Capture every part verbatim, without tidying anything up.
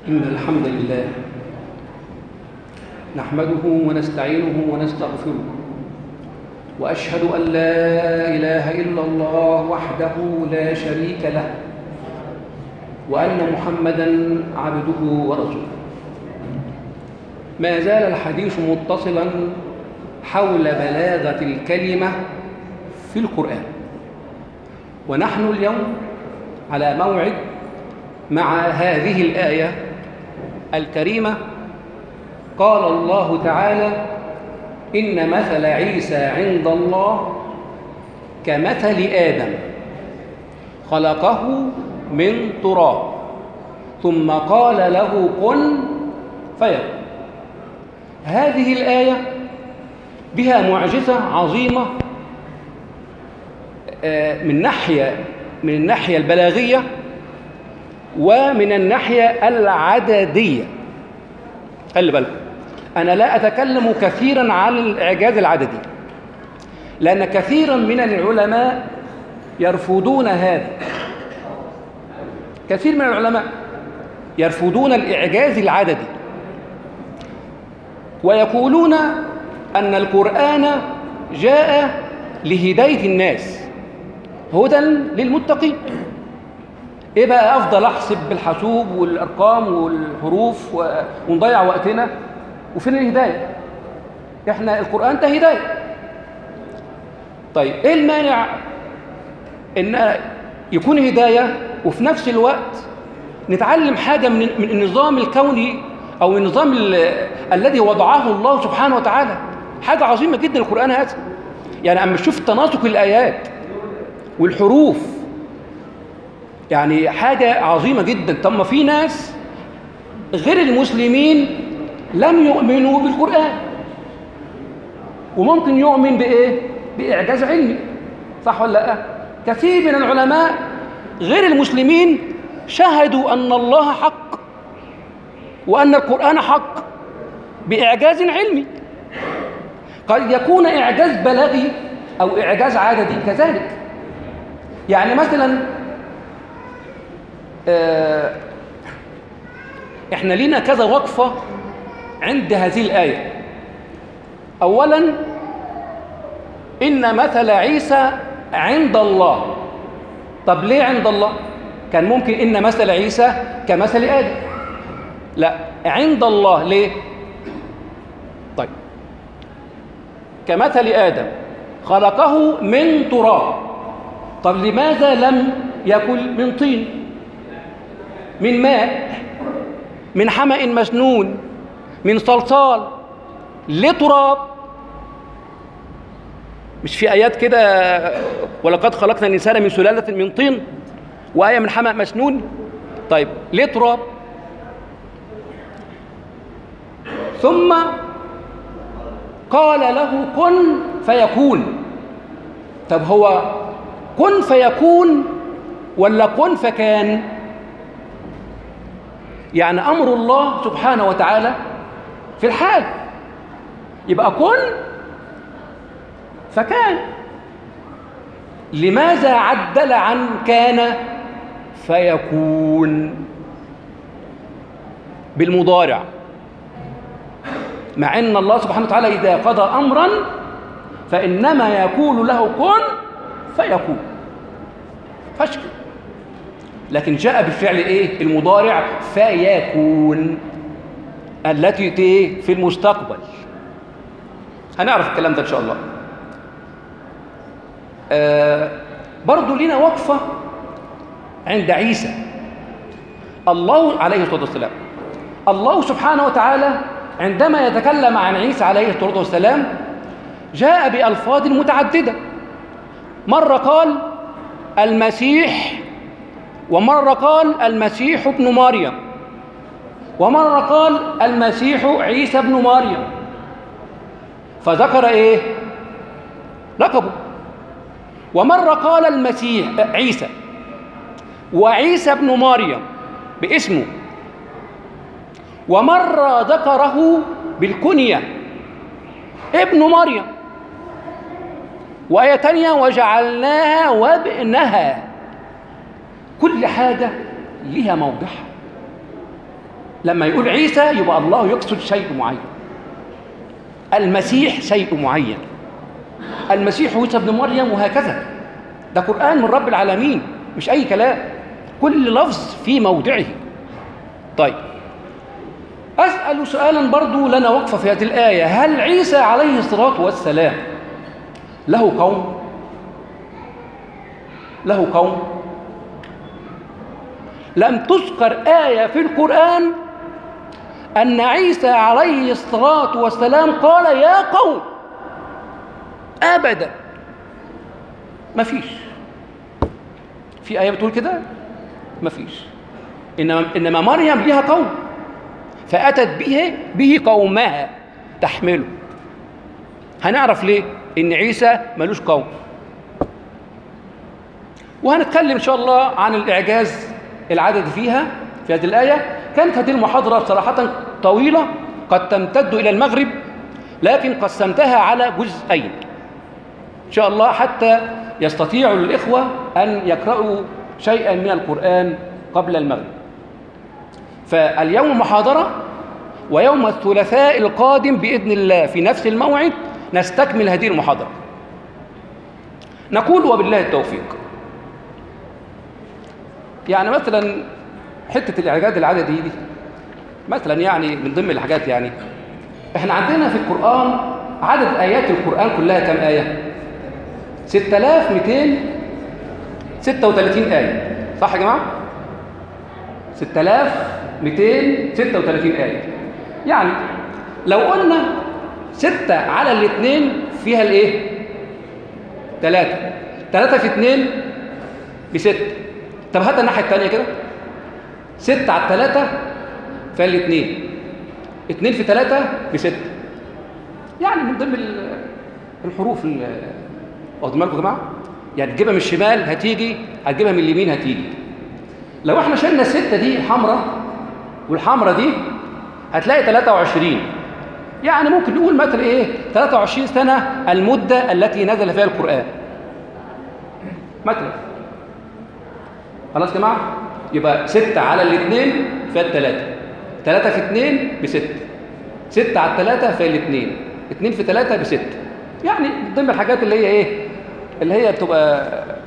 إن الحمد لله نحمده ونستعينه ونستغفره، وأشهد أن لا إله إلا الله وحده لا شريك له، وأن محمدًا عبده ورسوله. ما زال الحديث متصلاً حول بلاغة الكلمة في القرآن، ونحن اليوم على موعد مع هذه الآية الكريمة. قال الله تعالى: إن مثل عيسى عند الله كمثل آدم خلقه من تراب ثم قال له كن فيكون. هذه الآية بها معجزة عظيمة من ناحية من الناحية البلاغية ومن الناحية العددية. خلي بالكم، أنا لا أتكلم كثيراً عن الإعجاز العددي، لأن كثيراً من العلماء يرفضون هذا. كثير من العلماء يرفضون الإعجاز العددي، ويقولون أن القرآن جاء لهداية الناس، هدى للمتقين. إيه بقى أفضل أحسب بالحاسوب والأرقام والحروف ونضيع وقتنا، وفين الهداية؟ إحنا القرآن ده هداية. طيب إيه المانع إن يكون هداية وفي نفس الوقت نتعلم حاجة من من النظام الكوني أو النظام الذي وضعه الله سبحانه وتعالى؟ حاجة عظيمة جدا القرآن هذا. يعني أما نشوف تناسق الآيات والحروف، يعني حاجة عظيمة جدا. طب ما في ناس غير المسلمين لم يؤمنوا بالقرآن، وممكن يؤمن بإيه؟ بإعجاز علمي، صح ولا لا؟ كثير من العلماء غير المسلمين شهدوا أن الله حق وأن القرآن حق بإعجاز علمي. قد يكون إعجاز بلاغي أو إعجاز عددي كذلك. يعني مثلا آه إحنا لينا كذا وقفة عند هذه الآية. أولا، إن مثل عيسى عند الله. طب ليه عند الله؟ كان ممكن إن مثل عيسى كمثل آدم. لا، عند الله. ليه؟ طيب، كمثل آدم خلقه من تراب. طب لماذا لم يكن من طين، من ماء، من حمأ مسنون، من صلصال؟ ليه تراب؟ مش في آيات كده ولقد خلقنا الإنسان من سلالة من طين، وآية من حمأ مسنون؟ طيب ليه تراب؟ ثم قال له كن فيكون. طب هو كن فيكون ولا كن فكان؟ يعني أمر الله سبحانه وتعالى في الحال، يبقى كن فكان. لماذا عدل عن كان فيكون بالمضارع، مع أن الله سبحانه وتعالى إذا قضى أمرا فإنما يقول له كن فيكون، فشكل. لكن جاء بالفعل إيه؟ المضارع، فيكون، التي في المستقبل. هنعرف الكلام ده إن شاء الله. آه برضو لنا وقفة عند عيسى. الله عليه الصلاة والسلام، الله سبحانه وتعالى عندما يتكلم عن عيسى عليه الصلاة والسلام جاء بألفاظ متعددة. مرة قال المسيح، ومرة قال المسيح ابن مريم، ومرة قال المسيح عيسى ابن مريم، فذكر ايه؟ لقبه. ومرة قال المسيح عيسى وعيسى ابن مريم باسمه، ومرة ذكره بالكنية ابن مريم، وآية تانية وجعلناها وابنها. كل حاجة لها موضعها. لما يقول عيسى يبقى الله يقصد شيء معين، المسيح شيء معين، المسيح عيسى ابن مريم، وهكذا. ده قرآن من رب العالمين، مش أي كلام، كل لفظ في موضعه. طيب أسأل سؤالا برضو لنا وقفة في هذه الآية: هل عيسى عليه الصلاة والسلام له قوم؟ له قوم؟ لم تذكر آية في القرآن أن عيسى عليه الصلاة والسلام قال يا قوم، أبدا، ما فيش. في آية بتقول كده؟ ما فيش. إنما, إنما مريم لها قوم، فأتت به به قومها تحمله. هنعرف ليه إن عيسى ملوش قوم، وهنتكلم إن شاء الله عن الإعجاز العدد فيها في هذه الآية. كانت هذه المحاضرة صراحة طويلة قد تمتد إلى المغرب، لكن قسمتها على جزئين إن شاء الله حتى يستطيع الإخوة أن يقرأوا شيئا من القرآن قبل المغرب. فاليوم محاضرة، ويوم الثلاثاء القادم بإذن الله في نفس الموعد نستكمل هذه المحاضرة. نقول وبالله التوفيق. يعني مثلا حتة الإعجاز العددي دي مثلا، يعني من ضمن الحاجات، يعني احنا عندنا في القرآن عدد آيات القرآن كلها كم آية؟ ستة آلاف ومئتين وستة وثلاثين آية، صح يا جماعة؟ ستة آلاف ومئتين وستة وثلاثين آية. يعني لو قلنا ستة على الاثنين فيها الايه؟ ثلاثة. ثلاثة في اثنين بستة. طب هات الناحية الثانية كده، ستة على الثلاثة فيها الاثنين، اثنين في ثلاثة بستة. يعني من ضمن الحروف، واخدين بالكم يا جماعة؟ يعني تجيبها من الشمال هتيجي، هتجيبها من اليمين هتيجي. لو احنا شلنا الستة دي الحمراء والحمراء دي هتلاقي ثلاثة وعشرين. يعني ممكن نقول مثلا ايه؟ ثلاثة وعشرين سنة المدة التي نزل فيها القرآن مثلا. خلاص يا جماعة؟ يبقى ستة على الاثنين فيها الثلاثة، ثلاثة في اثنين بستة، ستة على الثلاثة فيها الاثنين، اثنين في ثلاثة بستة. يعني من ضمن الحاجات اللي هي ايه؟ اللي هي بتبقى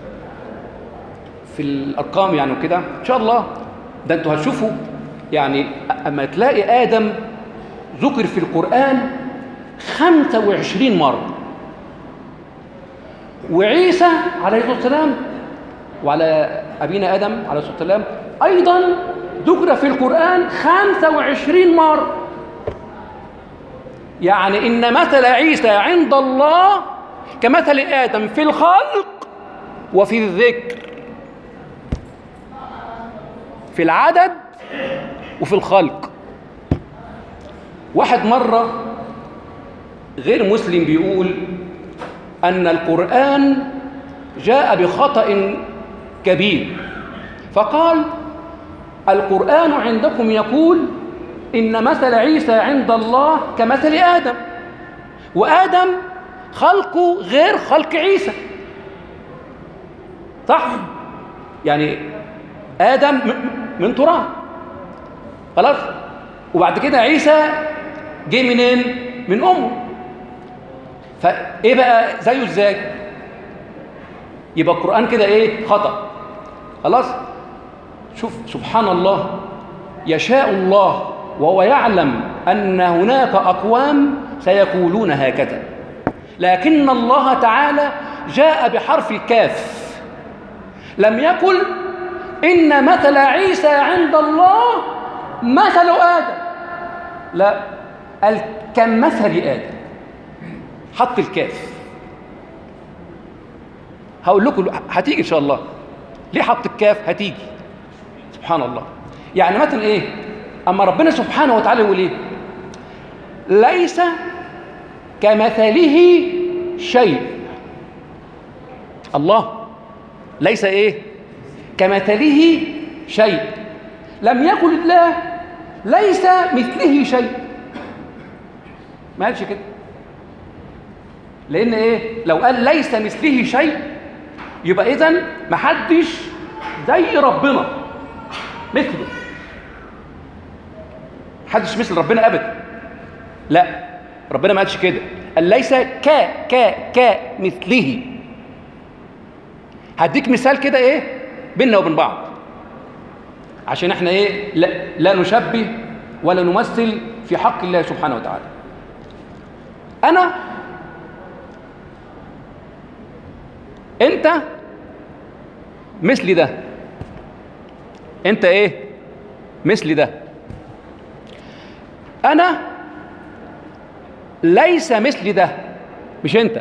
في الأرقام يعني وكده. إن شاء الله ده أنتوا هتشوفوا، يعني أما تلاقي آدم ذكر في القرآن خمسة وعشرين مرة، وعيسى عليه الصلاة والسلام وعلى أبينا آدم عليه الصلاة والسلام أيضا ذكر في القرآن خمسة وعشرين مرة. يعني إن مثل عيسى عند الله كمثل آدم في الخلق وفي الذكر، في العدد وفي الخلق. واحد مرة غير مسلم بيقول أن القرآن جاء بخطأ كبير، فقال: القرآن عندكم يقول إن مثل عيسى عند الله كمثل آدم، وآدم خلقه غير خلق عيسى، صح؟ يعني آدم من تراب، خلاص؟ وبعد كده عيسى جه منين؟ من أمه. فإيه بقى زيه إزاي؟ يبقى القرآن كده إيه؟ خطأ، خلاص؟ شوف سبحان الله، يشاء الله وهو يعلم أن هناك أقوام سيقولون هكذا، لكن الله تعالى جاء بحرف الكاف، لم يقل إن مثل عيسى عند الله مثل آدم، لا، قال كمثل آدم، حط الكاف. هقول لكم هتيجي إن شاء الله ليه حط الكاف، هتيجي سبحان الله. يعني مثلا إيه؟ أما ربنا سبحانه وتعالى يقول إيه؟ ليس كمثله شيء. الله ليس إيه؟ كمثله شيء. لم يقل الله ليس مثله شيء، ما قالش كده. لأن إيه؟ لو قال ليس مثله شيء يبقى إذن محدش زي ربنا مثله. محدش مثل ربنا ابدا. لا، ربنا ما قالش كده، قال ليس ك ك ك مثله. هديك مثال كده ايه بيننا وبين بعض عشان احنا ايه لا, لا نشبه ولا نمثل في حق الله سبحانه وتعالى. انا انت مثلي ده، انت ايه مثلي ده. انا ليس مثلي ده، مش انت.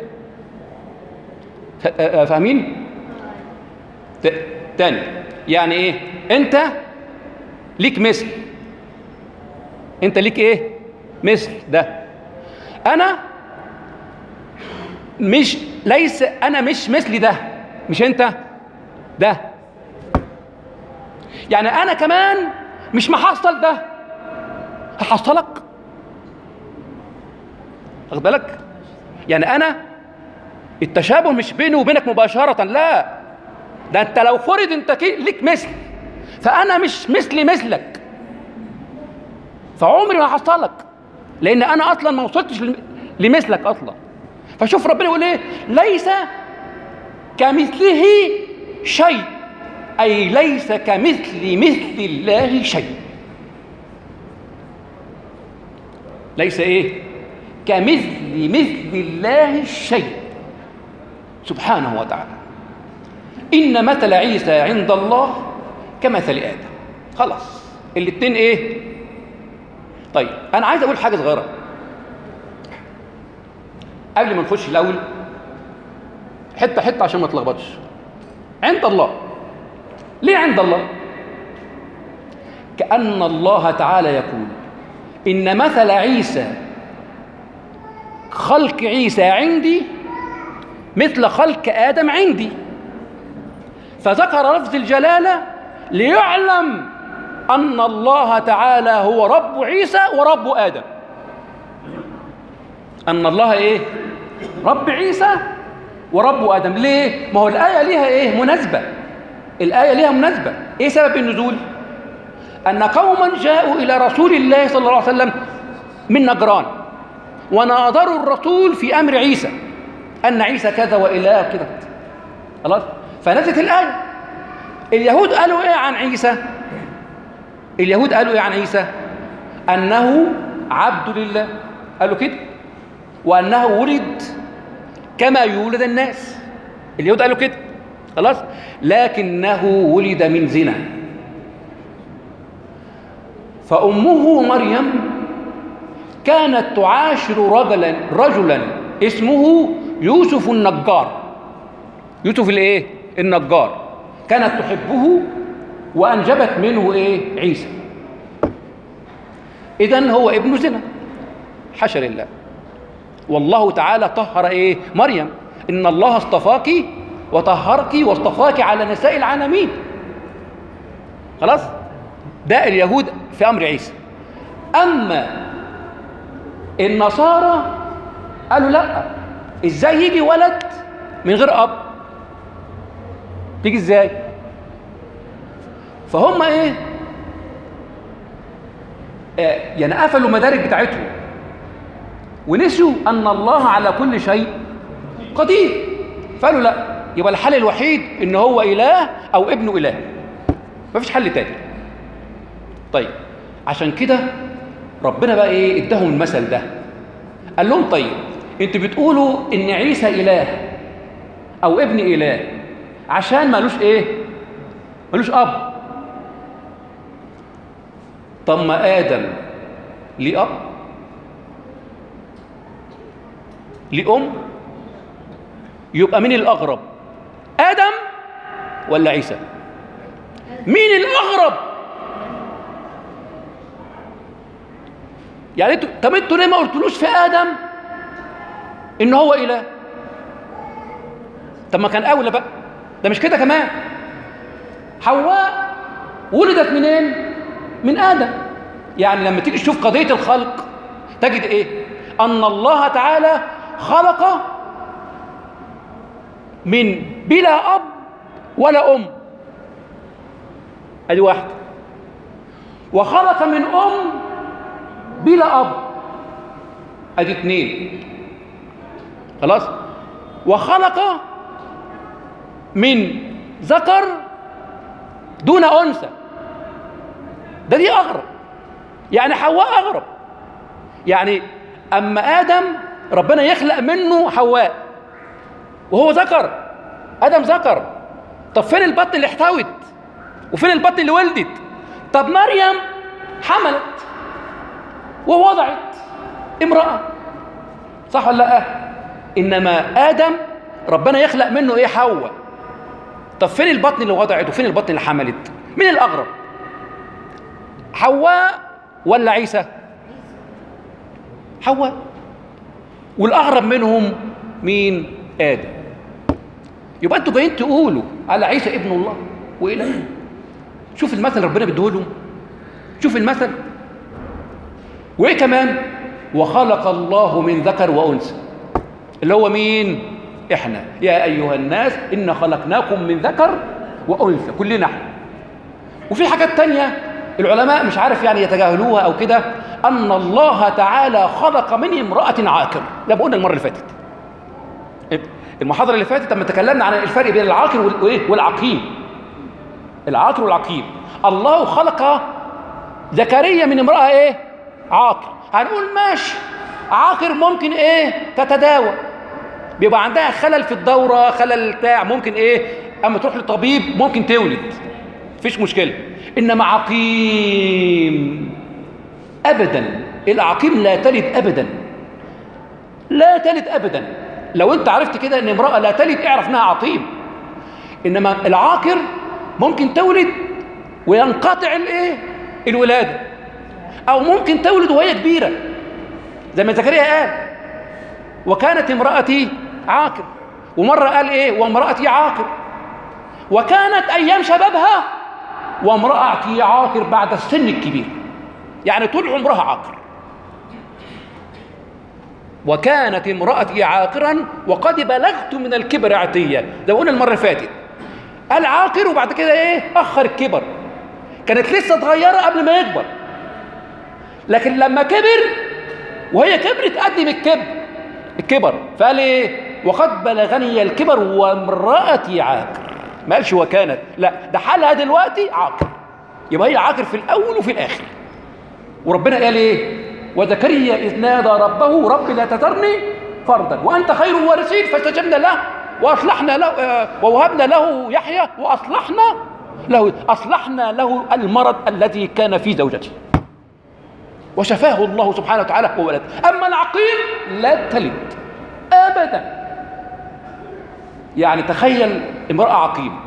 فاهمين؟ تاني، يعني ايه؟ انت ليك مثل، انت ليك ايه مثل ده. انا مش ليس انا مش مثلي ده، مش انت ده. يعني انا كمان مش محصل ده، هحصلك. واخد بالك؟ يعني انا التشابه مش بيني وبينك مباشرة، لا، ده انت لو فرض انت ليك مثل فانا مش مثلي مثلك، فعمري ما هحصلك، لان انا اصلا ما وصلتش لمثلك اصلا. فشوف ربنا يقول ايه؟ ليس كمثله شيء، اي ليس كمثل مثل الله شيء. ليس ايه كمثل مثل الله شيء سبحانه وتعالى. إن مثل عيسى عند الله كمثل آدم. خلاص الاتنين إيه؟ طيب أنا عايز أقول حاجة صغيرة قبل ما نخش الأول، حتة حتة عشان ما تلخبطش. عند الله، ليه عند الله؟ كأن الله تعالى يقول إن مثل عيسى، خلق عيسى عندي مثل خلق آدم عندي، فذكر لفظ الجلالة ليعلم أن الله تعالى هو رب عيسى ورب آدم. أن الله إيه؟ رب عيسى ورب آدم. ليه؟ ما هو الآية ليها إيه؟ مناسبة. الآية ليها مناسبة. إيه سبب النزول؟ أن قوما جاءوا إلى رسول الله صلى الله عليه وسلم من نجران وناظروا الرسول في أمر عيسى، أن عيسى كذا وإله كذا. خلاص؟ فنزلت الآية. اليهود قالوا إيه عن عيسى؟ اليهود قالوا إيه عن عيسى؟ أنه عبد لله، قالوا كده، وأنه ولد كما يولد الناس. اليهود قالوا كده. خلاص؟ لكنه ولد من زنا، فأمه مريم كانت تعاشر رجلا رجلا اسمه يوسف النجار. يوسف الايه؟ النجار. كانت تحبه وأنجبت منه ايه؟ عيسى. إذن هو ابن زنا، حاشا لله. والله تعالى طهر ايه؟ مريم. إن الله اصطفاك وطهرك واصطفاك على نساء العالمين. خلاص؟ ده اليهود في أمر عيسى. أما النصارى قالوا لا، إزاي يجي ولد من غير أب؟ تيجي إزاي؟ فهم إيه؟ آه يعني قفلوا مدارك بتاعتهم ونسوا أن الله على كل شيء قدير. فقالوا لا، يبقى الحل الوحيد إن هو إله أو ابنه إله، مفيش حل تاني. طيب عشان كده ربنا بقى ايه اداهم المثل ده، قال لهم طيب انتوا بتقولوا ان عيسى اله او ابن اله عشان مالوش ايه؟ مالوش اب. طب ما ادم ليه اب؟ ليه ام؟ يبقى مين الاغرب؟ ادم ولا عيسى؟ مين الاغرب؟ يعني انتوا، طب انتوا ليه ما قلتلوش في ادم ان هو اله؟ طب ما كان اولى بقى. ده مش كده كمان، حواء ولدت منين؟ من ادم. يعني لما تيجي تشوف قضيه الخلق تجد ايه؟ ان الله تعالى خلق من بلا اب ولا ام، ادي واحده، وخلق من ام بلا اب، ادي اتنين. خلاص. وخلق من ذكر دون انثى، ده دي اغرب، يعني حواء اغرب. يعني اما ادم ربنا يخلق منه حواء وهو ذكر، ادم ذكر، طب فين البطن اللي احتوت وفين البطن اللي ولدت؟ طب مريم حملت ووضعت، امرأة، صح ولا لا؟ انما ادم ربنا يخلق منه ايه؟ حواء. طب فين البطن اللي وضعت وفين البطن اللي حملت؟ مين الاغرب، حواء ولا عيسى؟ حواء. والاغرب منهم مين؟ ادم. يبقى انتوا جايين تقولوا على عيسى ابن الله واله؟ شوف المثل ربنا بيديهولهم، شوف المثل. وايه كمان؟ وخلق الله من ذكر وانثى، اللي هو مين؟ احنا. يا ايها الناس ان خلقناكم من ذكر وانثى، كلنا احنا. وفي حاجات تانية العلماء مش عارف يعني يتجاهلوها او كده، ان الله تعالى خلق من امرأة عاقر. ده بقولنا المرة اللي فاتت، المحاضرة اللي فاتت لما تكلمنا عن الفرق بين العاقر والعقيم. العاقر والعقيم، الله خلق زكريا من امرأة ايه؟ عاقر. هنقول ماشي، عاقر ممكن ايه؟ تتداوى، بيبقى عندها خلل في الدورة، خلل بتاع، ممكن ايه؟ اما تروح للطبيب ممكن تولد، مفيش مشكلة. انما عقيم ابدا، العقيم لا تلد ابدا، لا تلد ابدا. لو انت عرفت كده ان امرأة لا تلد اعرف انها عقيم. انما العاقر ممكن تولد وينقطع الايه؟ الولادة، او ممكن تولد وهي كبيرة زي ما زكريا قال وكانت امرأتي عاقر، ومرة قال ايه؟ وامرأتي عاقر. وكانت ايام شبابها وامرأتي عاقر بعد السن الكبير، يعني طول عمرها عاقر. وكانت امرأتي عاقرا وقد بلغت من الكبر عتيا، ده قلنا المرة اللي فاتت. قال عاقر وبعد كده ايه؟ اخر الكبر، كانت لسه صغيرة قبل ما يكبر، لكن لما كبر وهي كبرت قدم الكبر الكبر فقال ايه؟ وقد بلغني الكبر وامرأتي عاقر. ما قالش وكانت، لا، ده حالها دلوقتي عاقر، يبقى هي عاقر في الاول وفي الاخر. وربنا قال ايه؟ وزكريا اذ نادى ربه رب لا تذرني فردا وانت خير الوارثين فاستجبنا له واصلحنا له ووهبنا له يحيى واصلحنا له اصلحنا له المرض الذي كان في زوجته وشفاه الله سبحانه وتعالى وولد. اما العقيم لا تلد ابدا. يعني تخيل امرأة عقيم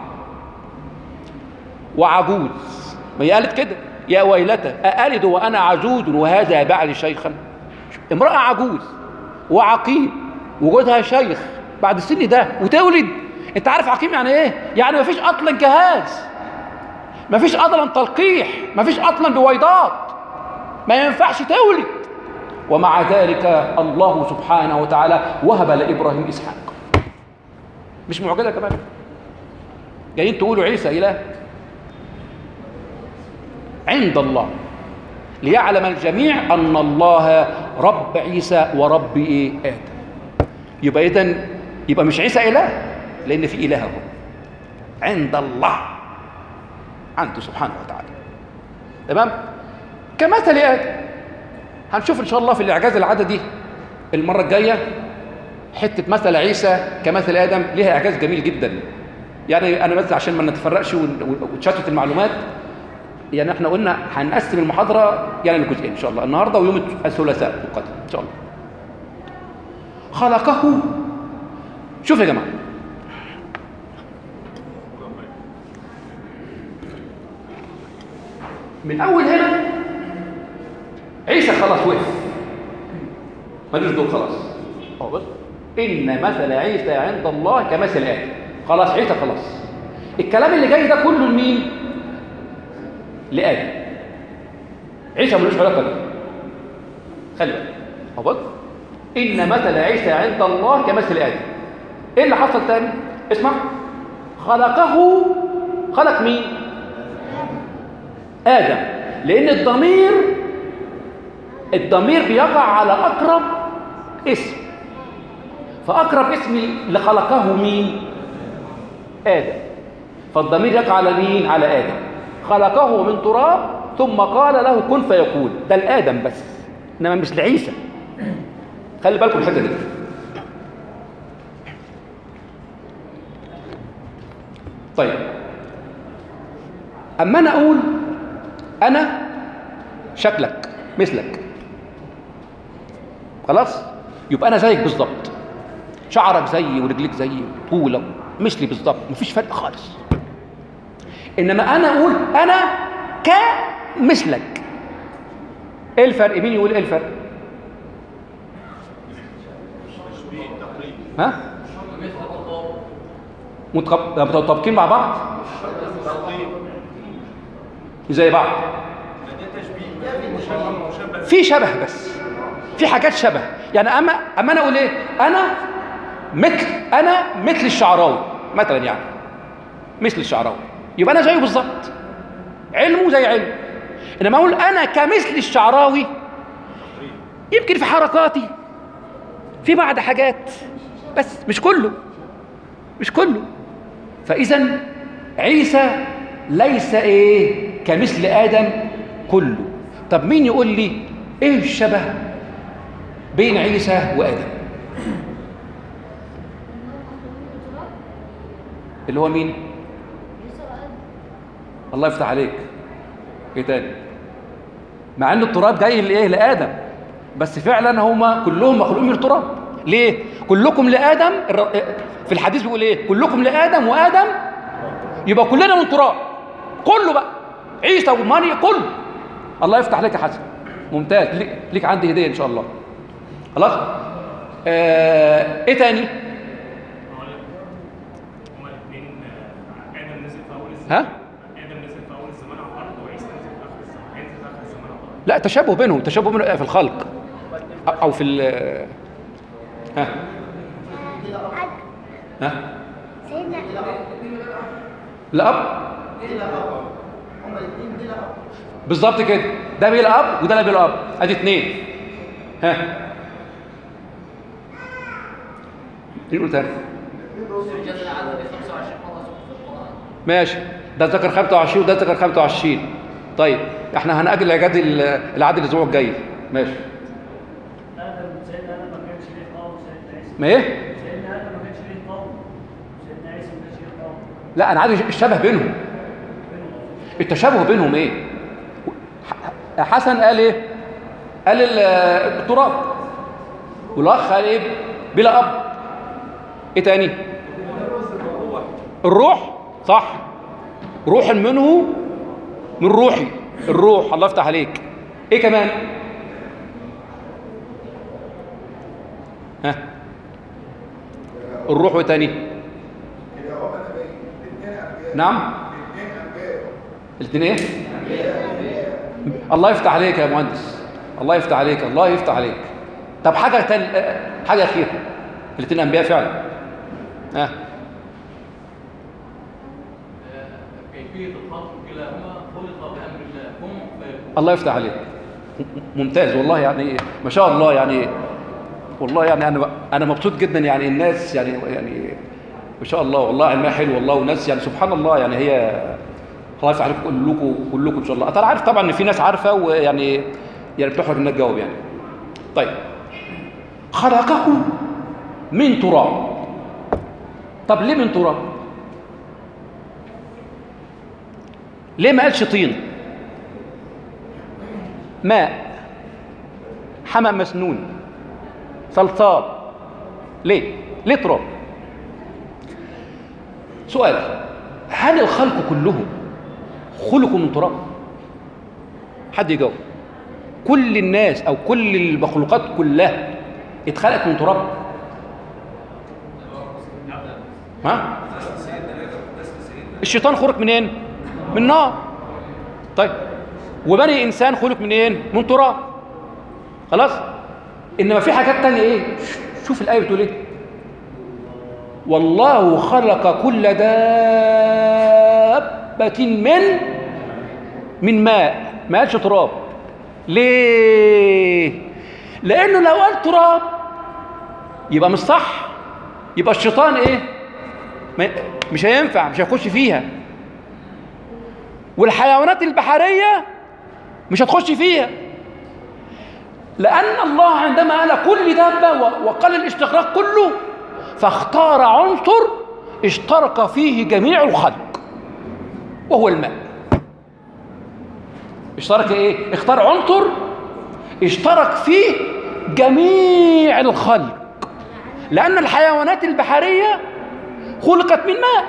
وعجوز، ما هي قالت كده يا ويلتى أألد وأنا عجوز وهذا بعلي شيخا. امرأة عجوز وعقيم وجودها شيخ بعد السن ده وتولد. انت عارف عقيم يعني ايه؟ يعني ما فيش اصلا جهاز، ما فيش اصلا تلقيح، ما فيش اصلا بويضات، ما ينفعش تولد. ومع ذلك الله سبحانه وتعالى وهب لإبراهيم إسحاق. مش معجزة كمان؟ جايين تقولوا عيسى إله؟ عند الله ليعلم الجميع أن الله رب عيسى ورب إيه؟ آدم. يبقى إذن يبقى مش عيسى إله، لأن في إله هو عند الله، عنده سبحانه وتعالى. تمام؟ كمثل آدم. هنشوف إن شاء الله في الإعجاز العددي المرة الجاية حتة مثل عيسى كمثل آدم، ليها إعجاز جميل جدا. يعني أنا بس عشان ما نتفرقش وتشتت المعلومات، يعني احنا قلنا هنقسم المحاضرة يعني لجزئين إن شاء الله، النهاردة ويوم الثلاثاء القادم إن شاء الله. خلقه، شوف يا جماعة، من أول هنا عيسى خلاص وقف، مالوش دور خلاص. أهو بص، إن مثل عيسى عند الله كمثل آدم. خلاص عيسى خلاص. الكلام اللي جاي ده كله لمين؟ لآدم. عيسى ملوش علاقة بيه. خلي بالك. أهو بص، إن مثل عيسى عند الله كمثل آدم. إيه اللي حصل تاني؟ اسمع، خلقه، خلق مين؟ آدم، لأن الضمير الضمير بيقع على أقرب اسم، فأقرب اسم اللي خلقه مين؟ آدم. فالضمير يقع على مين؟ على آدم. خلقه من تراب ثم قال له كن فيكون. ده الآدم بس، إنما مش لعيسى. خلي بالكم الحتة دي. طيب، أما أنا أقول أنا شكلك مثلك، خلاص؟ يبقى أنا زيك بالظبط، شعرك زيي ورجليك زيي طولك مثلي بالظبط، مفيش فرق خالص. إنما أنا أقول أنا كمثلك. إيه الفرق؟ مين يقول إيه الفرق؟ ها؟ متطابقين مع بعض؟ زي بعض؟ في شبه، بس في حاجات شبه. يعني اما اما انا اقول ايه؟ انا مثل انا مثل الشعراوي مثلا، يعني مثل الشعراوي، يبقى انا زيه بالظبط، علمه زي علمه. انما اقول انا كمثل الشعراوي، يمكن في حركاتي، في بعض حاجات، بس مش كله، مش كله. فاذا عيسى ليس ايه كمثل آدم كله. طب مين يقول لي ايه الشبه بين عيسى وآدم؟ اللي هو مين؟ الله يفتح عليك. ايه تاني؟ مع ان التراب جاي لايه؟ لآدم، بس فعلا هما كلهم مخلوقين من التراب. ليه؟ كلكم لآدم. في الحديث بيقول ايه؟ كلكم لآدم وآدم، يبقى كلنا من تراب كله بقى، عيسى ومريم كله. الله يفتح عليك يا حسن، ممتاز. ليك, ليك عندي هديه ان شاء الله. خلاص. آه... ايه تاني؟ هما الاثنين ادم نزل في اول الزمان. ها؟ ادم نزل في اول الزمان على الارض، وعيسى نزل في اخر الزمان. هينزل في اخر الزمان على الارض. لا، تشابه بينهم، تشابه بينهم في الخلق او في ال ها ها سيدنا الاب بالظبط كده. ده بيلا اب وده لا بيلا اب، ادي اثنين. ها نقول تاني. ماشي، ده ذكر خمسة وعشرين وده ذكر خمسة وعشرين. طيب احنا هنأجل العدد العدد الاسبوع الجاي. ماشي. آدم سيدنا آدم ما كانش ليه قوم، سيدنا عيسى ما ايه؟ سيدنا آدم ما كانش ليه قوم، سيدنا عيسى ما كانش ليه قوم. لا، انا عايز الشبه بينهم. التشابه بينهم ايه؟ حسن قال ايه؟ قال التراب، والاخ قال ايه؟ بلا اب. ايه تاني؟ الروح. صح، روح منه من روحي، الروح. الله يفتح عليك. ايه كمان؟ ها الروح. وايه تاني؟ نعم، الاثنين ايه؟ الله يفتح عليك يا مهندس، الله يفتح عليك، الله يفتح عليك. طب حاجه تل... حاجه اخيره، الاثنين انبياء فعلا. ها كيفية الخلق كلاهما خلق بأمر الله كن فيكون. الله يفتح عليك، ممتاز والله. يعني ما شاء الله، يعني والله يعني انا انا مبسوط جدا. يعني الناس يعني يعني ما شاء الله والله علمها حلو والله، وناس يعني سبحان الله. يعني هي الله يفتح عليكم كلكم كلكم ان شاء الله. انا عارف طبعا ان في ناس عارفه، ويعني يعني بتحرج انها تجاوب يعني. طيب، خلقه من تراب. طب ليه من تراب؟ ليه ما قالش طين، ماء، حمأ مسنون، صلصال؟ ليه؟ ليه تراب؟ سؤال: هل الخلق كلهم خلقوا من تراب؟ حد يجاوب. كل الناس او كل المخلوقات كلها اتخلقت من تراب؟ ها؟ الشيطان خلق منين؟ من نار. طيب، وبني انسان خلق منين؟ من تراب. خلاص. انما في حاجات تانية. ايه؟ شوف الايه بتقول ايه: والله خلق كل دابة من من ماء. ما قالش تراب. ليه؟ لأنه لو قال تراب يبقى مش صح، يبقى الشيطان إيه؟ مش هينفع، مش هيخش فيها. والحيوانات البحرية مش هتخش فيها، لأن الله عندما قال كل دابة وقال الاستغراق كله فاختار عنصر اشترك فيه جميع الخلق وهو الماء. اشترك ايه؟ اختار عنصر اشترك فيه جميع الخلق، لأن الحيوانات البحرية خلقت من ماء.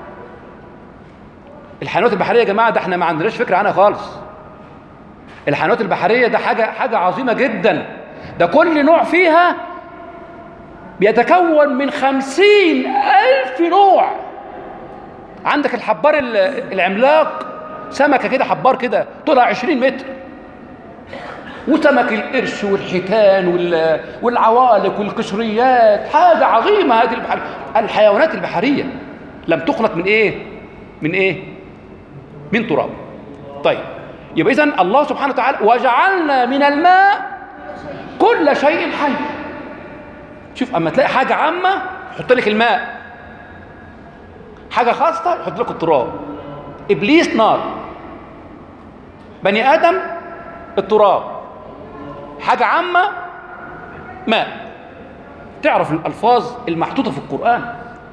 الحيوانات البحرية يا جماعة ده احنا ما عندناش فكرة عنها خالص. الحيوانات البحرية ده حاجة حاجة عظيمة جدا، ده كل نوع فيها بيتكون من خمسين ألف نوع. عندك الحبار العملاق، سمكة كده حبار كده طولها عشرين متر، وسمك القرش والحيتان والعوالق والقشريات، حاجة عظيمة هذه البحر. الحيوانات البحرية لم تخلق من ايه؟ من ايه؟ من تراب. طيب يبقى إذن الله سبحانه وتعالى وجعلنا من الماء كل شيء حي. شوف اما تلاقي حاجة عامة يحط لك الماء، حاجة خاصة يحط لك التراب. إبليس نار، بني آدم التراب، حاجة عامة ماء. تعرف الألفاظ المحطوطة في القرآن.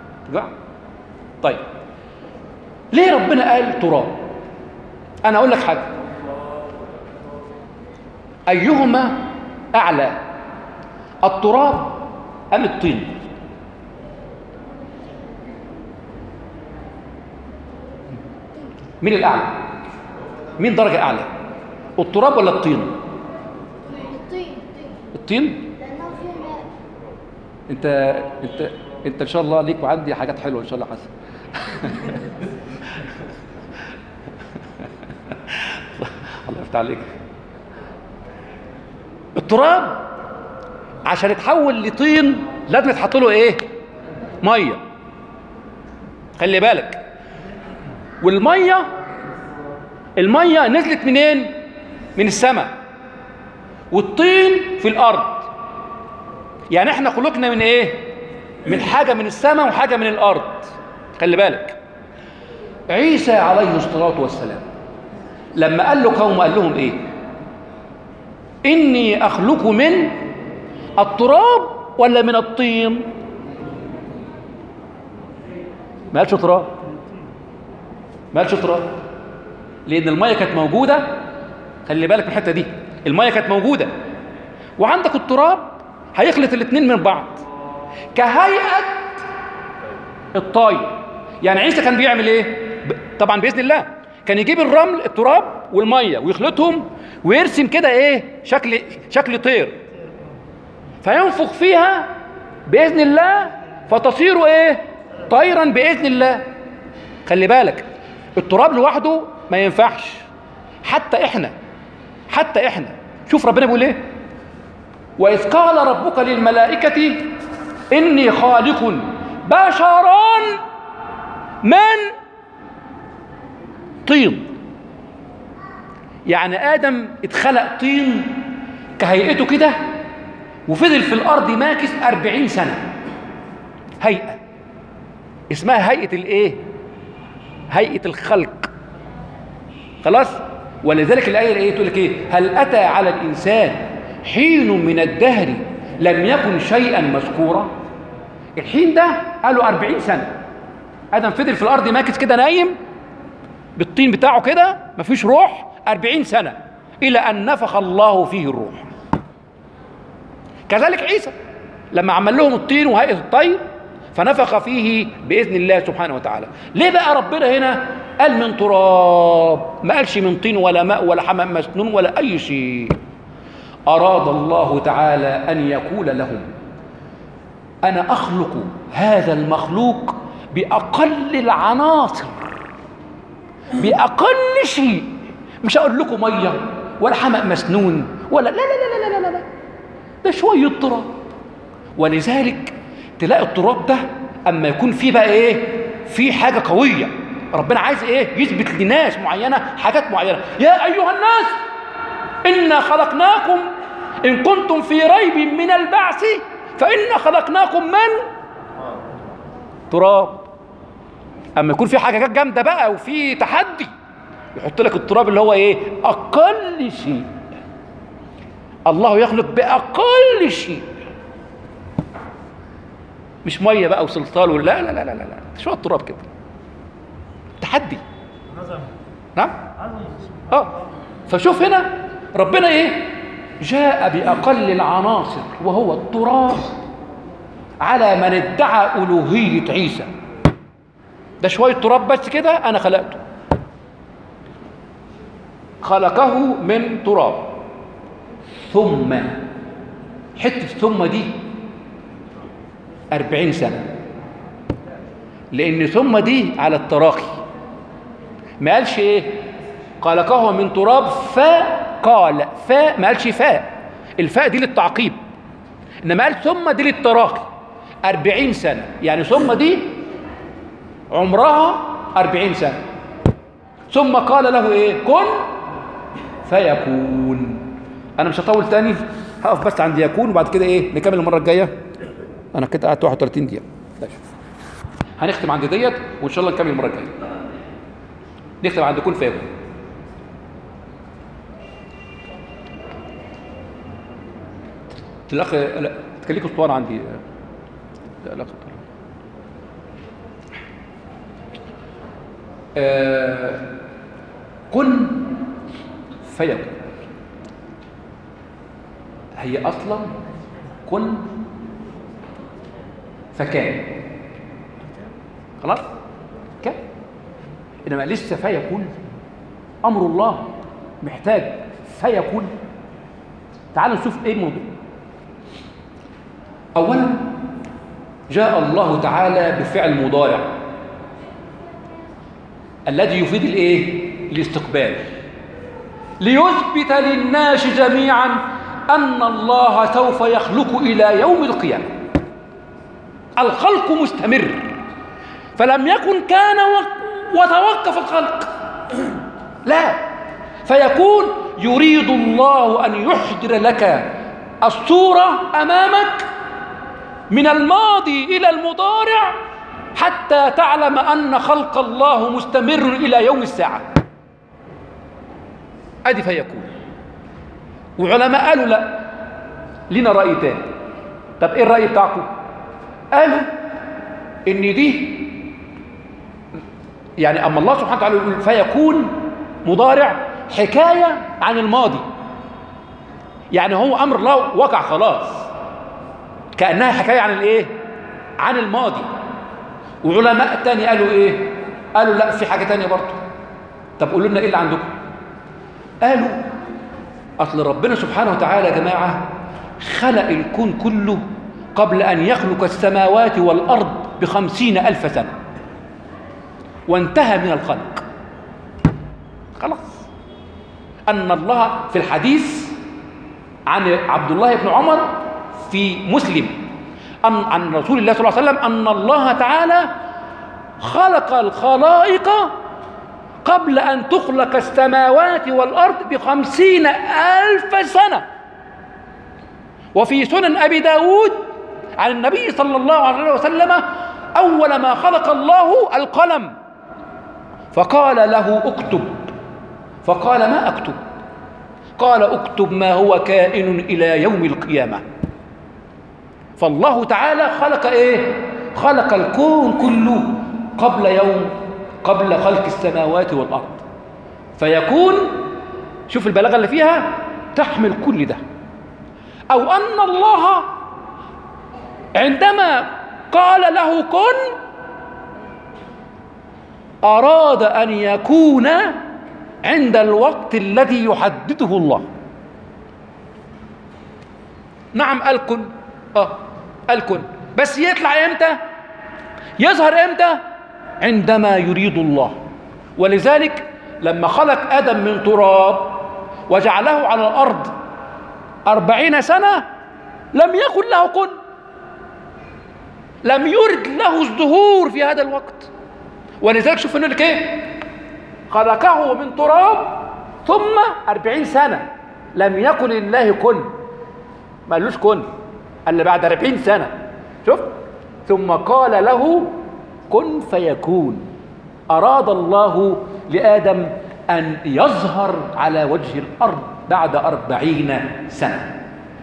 طيب ليه ربنا قال تراب؟ أنا أقول لك حاجة، أيهما أعلى، التراب أم الطين؟ مين الأعلى؟ مين درجة أعلى؟ التراب ولا الطين؟ الطين. الطين؟ لأنه فيه ماء. أنت أنت أنت إن شاء الله ليك وعندي حاجات حلوة إن شاء الله حسن. الله يفتح عليك. التراب عشان يتحول لطين لازم يتحط له ايه؟ ميه. خلي بالك، والميه الميه نزلت منين؟ من السماء، والطين في الارض. يعني احنا خلقنا من ايه؟ من حاجه من السماء وحاجه من الارض. خلي بالك، عيسى عليه الصلاه والسلام لما قال له قوم قال لهم ايه؟ اني اخلق من التراب ولا من الطين؟ ما قالش تراب، ما قالش تراب، لان الميه كانت موجوده. خلي بالك من الحته دي، الميه كانت موجوده، وعندك التراب هيخلط الاثنين من بعض كهيئه الطاير. يعني عيسى كان بيعمل ايه؟ طبعا باذن الله كان يجيب الرمل التراب والميه ويخلطهم ويرسم كده ايه؟ شكل شكل طير، فينفخ فيها باذن الله فتصير ايه؟ طيرا باذن الله. خلي بالك، التراب لوحده ما ينفعش. حتى احنا حتى احنا شوف ربنا بيقول ايه؟ واذ قال ربك للملائكه اني خالق بشرا من طين. يعني آدم اتخلق طين كهيئته كده، وفضل في الأرض ماكث أربعين سنة. هيئة اسمها هيئة الإيه؟ هيئة الخلق. خلاص؟ ولذلك الآية الآية تقول لك إيه؟ هل أتى على الإنسان حين من الدهر لم يكن شيئا مذكورا؟ الحين ده قالوا أربعين سنة. آدم فضل في الأرض ماكث كده نايم بالطين بتاعه كده، مفيش روح، أربعين سنة، إلى أن نفخ الله فيه الروح. كذلك عيسى لما عمل لهم الطين وهيئة الطير فنفخ فيه بإذن الله سبحانه وتعالى. ليه بقى ربنا هنا قال من تراب، ما قالش من طين ولا ماء ولا حمام مسنون ولا أي شيء؟ أراد الله تعالى أن يقول لهم أنا أخلق هذا المخلوق بأقل العناصر، بأقل شيء. مش هقول لكم مية ولا حمأ مسنون ولا لا لا لا لا لا لا، ده شوية تراب. ولذلك تلاقي التراب ده أما يكون فيه بقى إيه؟ فيه حاجة قوية، ربنا عايز إيه؟ يثبت لناس معينة حاجات معينة. يا أيها الناس إنا خلقناكم إن كنتم في ريب من البعث فإنا خلقناكم من تراب. أما يكون في حاجة جامدة بقى وفي تحدي يحط لك التراب اللي هو إيه؟ أقل شيء. الله يخلق بأقل شيء، مش مية بقى وصلصال ولا لا لا لا لا لا شوية تراب كده. تحدي. نعم. اه فشوف هنا ربنا ايه؟ جاء بأقل العناصر وهو التراب على من ادعى ألوهية عيسى. ده شوية تراب بس كده أنا خلقته. خلقه من تراب ثم حتة ثم دي أربعين سنة، لأن ثم دي على التراخي. ما قالش إيه؟ خلقه من تراب فقال فاء، ما قالش فاء، الفاء دي للتعقيب، إنما قال ثم دي للتراخي أربعين سنة، يعني ثم دي عمرها أربعين سنة. ثم قال له إيه؟ كن فيكون. أنا مش هطول تاني، هقف بس عند يكون وبعد كده إيه نكمل المرة الجاية. أنا كده قعدت واحد وثلاثين دقيقة، هنختم عند ديت وإن شاء الله نكمل المرة الجاية. نختم عند كن فيكون. الأخ لا تخليك اسطوانة عندي. لا لا آه كن فيكون هي أصلا كن فكان، خلاص كان، إنما لسه فيكون أمر الله محتاج فيكون. تعالوا نشوف إيه الموضوع. أولا جاء الله تعالى بفعل مضارع الذي يفيد الإيه؟ الاستقبال، ليثبت للناس جميعا أن الله سوف يخلق إلى يوم القيامة. الخلق مستمر، فلم يكن كان وتوقف الخلق، لا، فيكون يريد الله أن يحضر لك الصورة أمامك من الماضي إلى المضارع حتى تعلم أن خلق الله مستمر إلى يوم الساعة. أدي فيكون. وعلماء قالوا لا، لنا رأي تاني. طب إيه الرأي بتاعكم؟ قالوا إن دي يعني أما الله سبحانه وتعالى يقول فيكون مضارع حكاية عن الماضي، يعني هو أمر الله وقع خلاص، كأنها حكاية عن الإيه؟ عن الماضي. وعلماء تاني قالوا إيه؟ قالوا لا، في حاجة تانية برضه. طب قولوا لنا إيه اللي عندكم؟ قالوا أصل ربنا سبحانه وتعالى يا جماعة خلق الكون كله قبل أن يخلق السماوات والأرض بخمسين ألف سنة، وانتهى من الخلق خلاص. أن الله في الحديث عن عبد الله بن عمر في مسلم أن عن رسول الله صلى الله عليه وسلم أن الله تعالى خلق الخلائق قبل أن تخلق السماوات والأرض بخمسين ألف سنة. وفي سنن أبي داود عن النبي صلى الله عليه وسلم أول ما خلق الله القلم فقال له اكتب، فقال ما أكتب؟ قال اكتب ما هو كائن إلى يوم القيامة. فالله تعالى خلق إيه؟ خلق الكون كله قبل يوم قبل خلق السماوات والأرض. فيكون، شوف البلاغة اللي فيها، تحمل كل ده. أو أن الله عندما قال له كن أراد أن يكون عند الوقت الذي يحدده الله. نعم قال كن، آه قال كن، بس يطلع إمتى؟ يظهر إمتى؟ عندما يريد الله. ولذلك لما خلق آدم من تراب وجعله على الأرض أربعين سنة لم يكن له كن، لم يرد له الظهور في هذا الوقت. ولذلك شوف انه لك ايه؟ خلقه من تراب ثم أربعين سنة لم يقل لله كن، ما قالوش كن الا بعد أربعين سنه. شفت؟ ثم قال له كن فيكون. اراد الله لآدم ان يظهر على وجه الارض بعد أربعين سنه.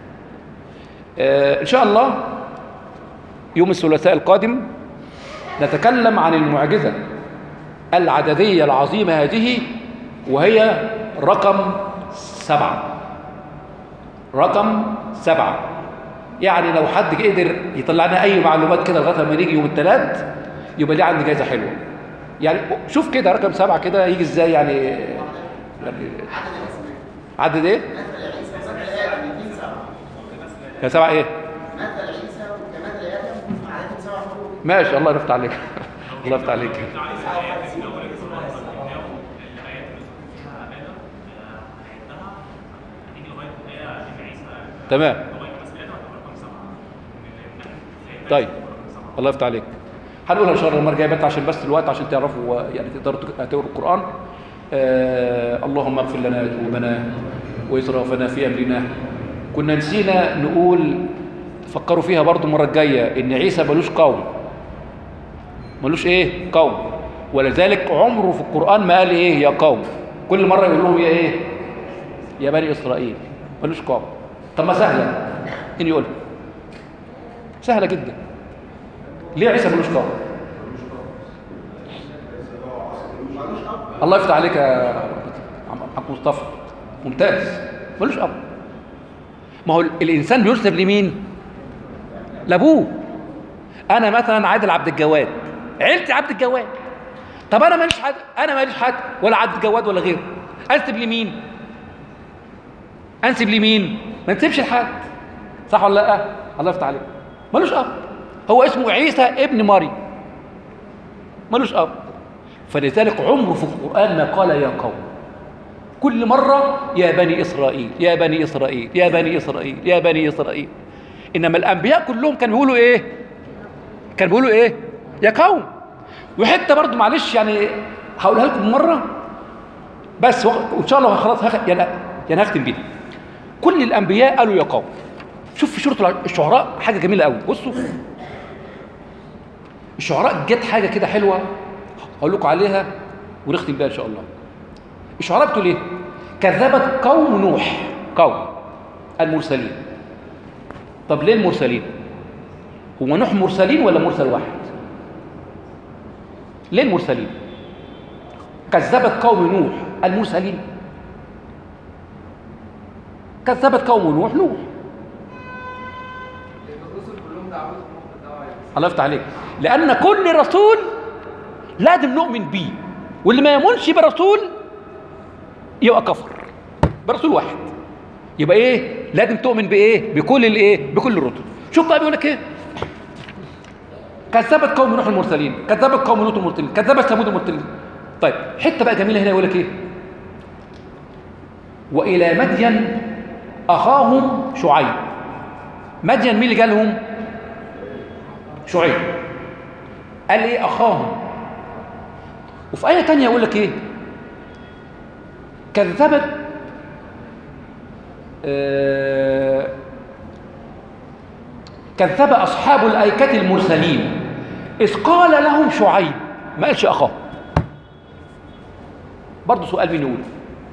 آه ان شاء الله يوم الثلاثاء القادم نتكلم عن المعجزه العدديه العظيمه هذه، وهي رقم سبعه. رقم سبعه يعني لو حد قدر يطلع لنا اي معلومات كده لغايه ما نيجي يوم الثلاث يبقى ليه عندي جايزه حلوه. يعني شوف كده رقم سبعه كده يجي ازاي يعني, يعني عدد ايه؟ يا سبعه ايه؟ ماشي، الله يفتح عليك. الله يفتح عليك. تمام. طيب الله يفتح عليك. هنقولها ان شاء الله المره الجايه بس عشان بس الوقت، عشان تعرفوا يعني تقدروا تقروا القران. آه اللهم اغفر لنا ذنوبنا واسرافنا في امرنا. كنا نسينا نقول، فكروا فيها برضو المره الجايه، ان عيسى ملوش قوم. ملوش ايه؟ قوم. ولذلك عمره في القران ما قال ايه يا قوم، كل مره يقول لهم يا ايه؟ يا بني اسرائيل. ملوش قوم. طب ما سهله ان يقولها، سهله جدا. ليه عيسى ملوش قوم؟ الله يفتح عليك يا عم مصطفى، ممتاز. ملوش اب. ما هو الانسان بينسب لمين؟ لابوه. انا مثلا عادل عبد الجواد، عيلتي عبد الجواد. طب انا ماليش حد، انا ماليش حد ولا عبد الجواد ولا غيره، انسب لمين؟ انسب لمين؟ ما انسبش لحد، صح ولا لا؟ الله يفتح عليك. ملوش اب. هو اسمه عيسى ابن مريم، ملوش اب. فلذلك عمره في القرآن ما قال يا قوم. كل مرة يا بني إسرائيل يا بني إسرائيل يا بني إسرائيل يا بني إسرائيل. إنما الأنبياء كلهم كانوا بيقولوا إيه؟ كانوا بيقولوا إيه؟ يا قوم. وحتى برضو معلش يعني هقولها لكم مرة بس، وإن شاء الله خلاص هخ... يعني يعني هختم بيها. كل الأنبياء قالوا يا قوم. شوف في سورة الشعراء حاجة جميلة قوي. بصوا الشعراء جت حاجة كده حلوة هقول لكم عليها ونختم بيها ان شاء الله. الشعراء بتقول ايه؟ كذبت قوم نوح، قوم المرسلين. طب ليه المرسلين؟ هو نوح مرسلين ولا مرسل واحد؟ ليه المرسلين؟ كذبت قوم نوح المرسلين. كذبت قوم نوح نوح. الله يفتح عليك. لان كل رسول لازم نؤمن بيه، واللي ما يؤمنش برسول يبقى كفر برسول واحد. يبقى ايه؟ لازم تؤمن بايه؟ بكل الايه؟ بكل الرسل. شوف بقى بيقول لك ايه؟ كذبت قوم نوح المرسلين، كذبت قوم لوط المرسلين، كذبت ثمود المرسلين. طيب حته بقى جميله هنا يقول لك ايه؟ والى مدين اخاهم شعيب. مدين مين اللي جالهم؟ شعيب. قال ايه؟ اخاهم. وفي آية تانية يقول لك إيه؟ كذبت آه كذب أصحاب الأيكة المرسلين إذ قال لهم شعيب. ما قالش أخاه. برضه سؤال مين يقول؟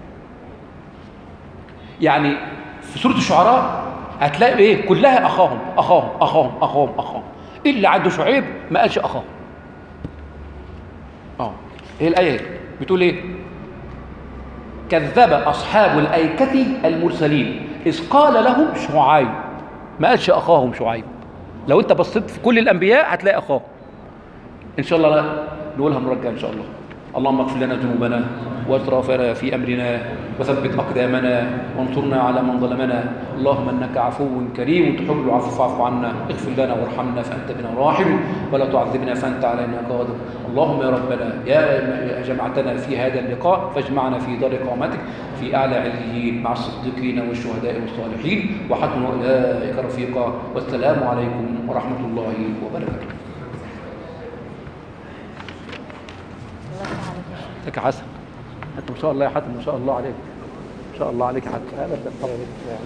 يعني في سورة الشعراء هتلاقي إيه؟ كلها أخاهم أخاهم أخاهم أخاهم أخاهم، إلا عنده شعيب ما قالش أخاه. آه ايه الآية بتقول ايه؟ كذب أصحاب الأيكة المرسلين إذ قال لهم شعيب. ما قالش أخاهم شعيب. لو أنت بصيت في كل الأنبياء هتلاقي أخاه. إن شاء الله نقولها المرة الجاية إن شاء الله. اللهم اغفر لنا ذنوبنا واسرافنا في أمرنا وثبت أقدامنا وانصرنا على من ظلمنا. اللهم إنك عفو كريم تحب العفو فاعف عنا. اغفر لنا وارحمنا فأنت بنا راحم ولا تعذبنا فأنت علينا قادر. اللهم يا ربنا يا جمعتنا في هذا اللقاء فاجمعنا في دار قامتك في أعلى عليين مع الصديقين والشهداء والصالحين وحسن أولئك رفيقا. والسلام عليكم ورحمة الله وبركاته. ازيك يا حسن؟ انت ما شاء الله يا حسن، ما شاء الله عليك. ان شاء الله عليك حتى هذا اتفضل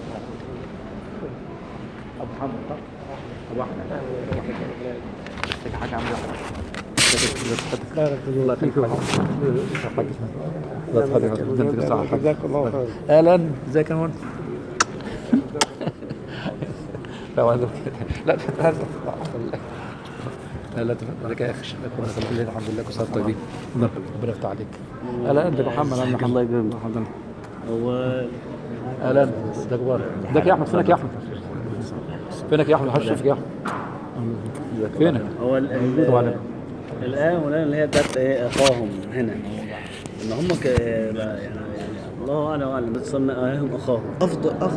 ابو محمد ابو احمد ازيك يا حاج عامل ايه الله يخليك الله يخليك جزاك الله خير. اهلا ازيك يا مهندس لا والله لا تتهزم لا لا تفضل يا اخي الحمد لله كل سنه وانتم طيبين ربنا يفتح عليك اهلا انت محمد اهلا الله يكرمك الحمد لله هو اهلا ازيك اخبارك ازيك يا احمد فينك يا احمد فينك يا احمد محدش شافك يا احمد فينك هو ال- طبعا الآية مولانا اللي هي بتاعت إيه أخاهم هنا إن هم ك يعني يعني الله أعلم وأعلم بس هم أخاهم أفضل